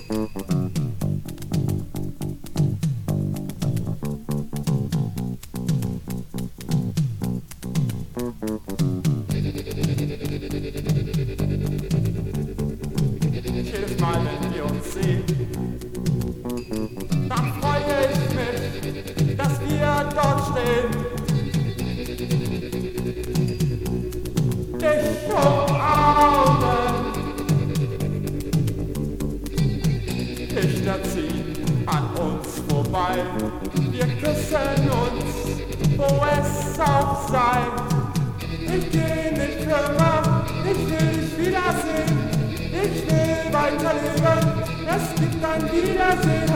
Jedes Mal, wenn wir uns sehen, dann freue ich mich, dass wir dort stehen. Dich umarmen, Lichter ziehen an uns vorbei. Wir küssen uns, wo es auch sei. Ich geh nicht kümmern, ich will dich wiedersehen. Ich will weiterleben, es gibt ein Wiedersehen.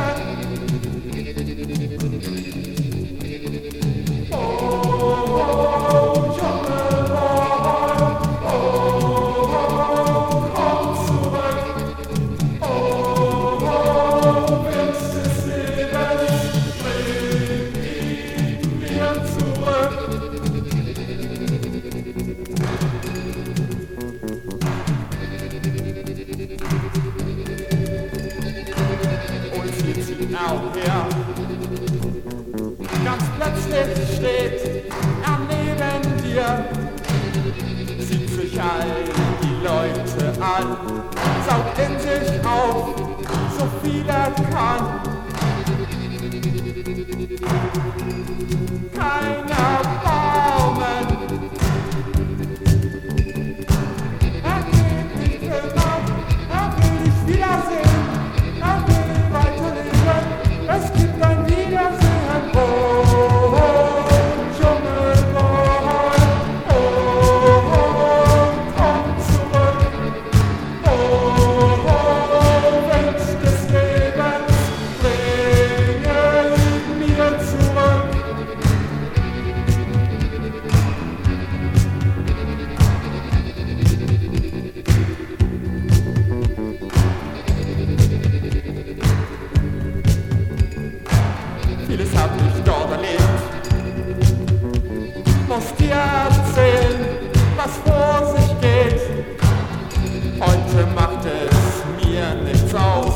Oh, Junge Boy, oh, komm zurück. Oh, Wind des Lebens, bring ihn mir zurück. Auch her. Ganz plötzlich steht er neben dir, sieht sich all die Leute an, saugt in sich auf, so viel er kann. Kein Erbarmen, er geht nicht immer, er will dich wiedersehen. Es gibt ein Wiedersehen, oh, Junge Boy, oh, komm zurück, oh, Wind des Lebens, bringe ihn mir zurück. Vieles hab ich dort erlebt, muss dir erzählen, was vor sich geht. Heute macht es mir nichts aus.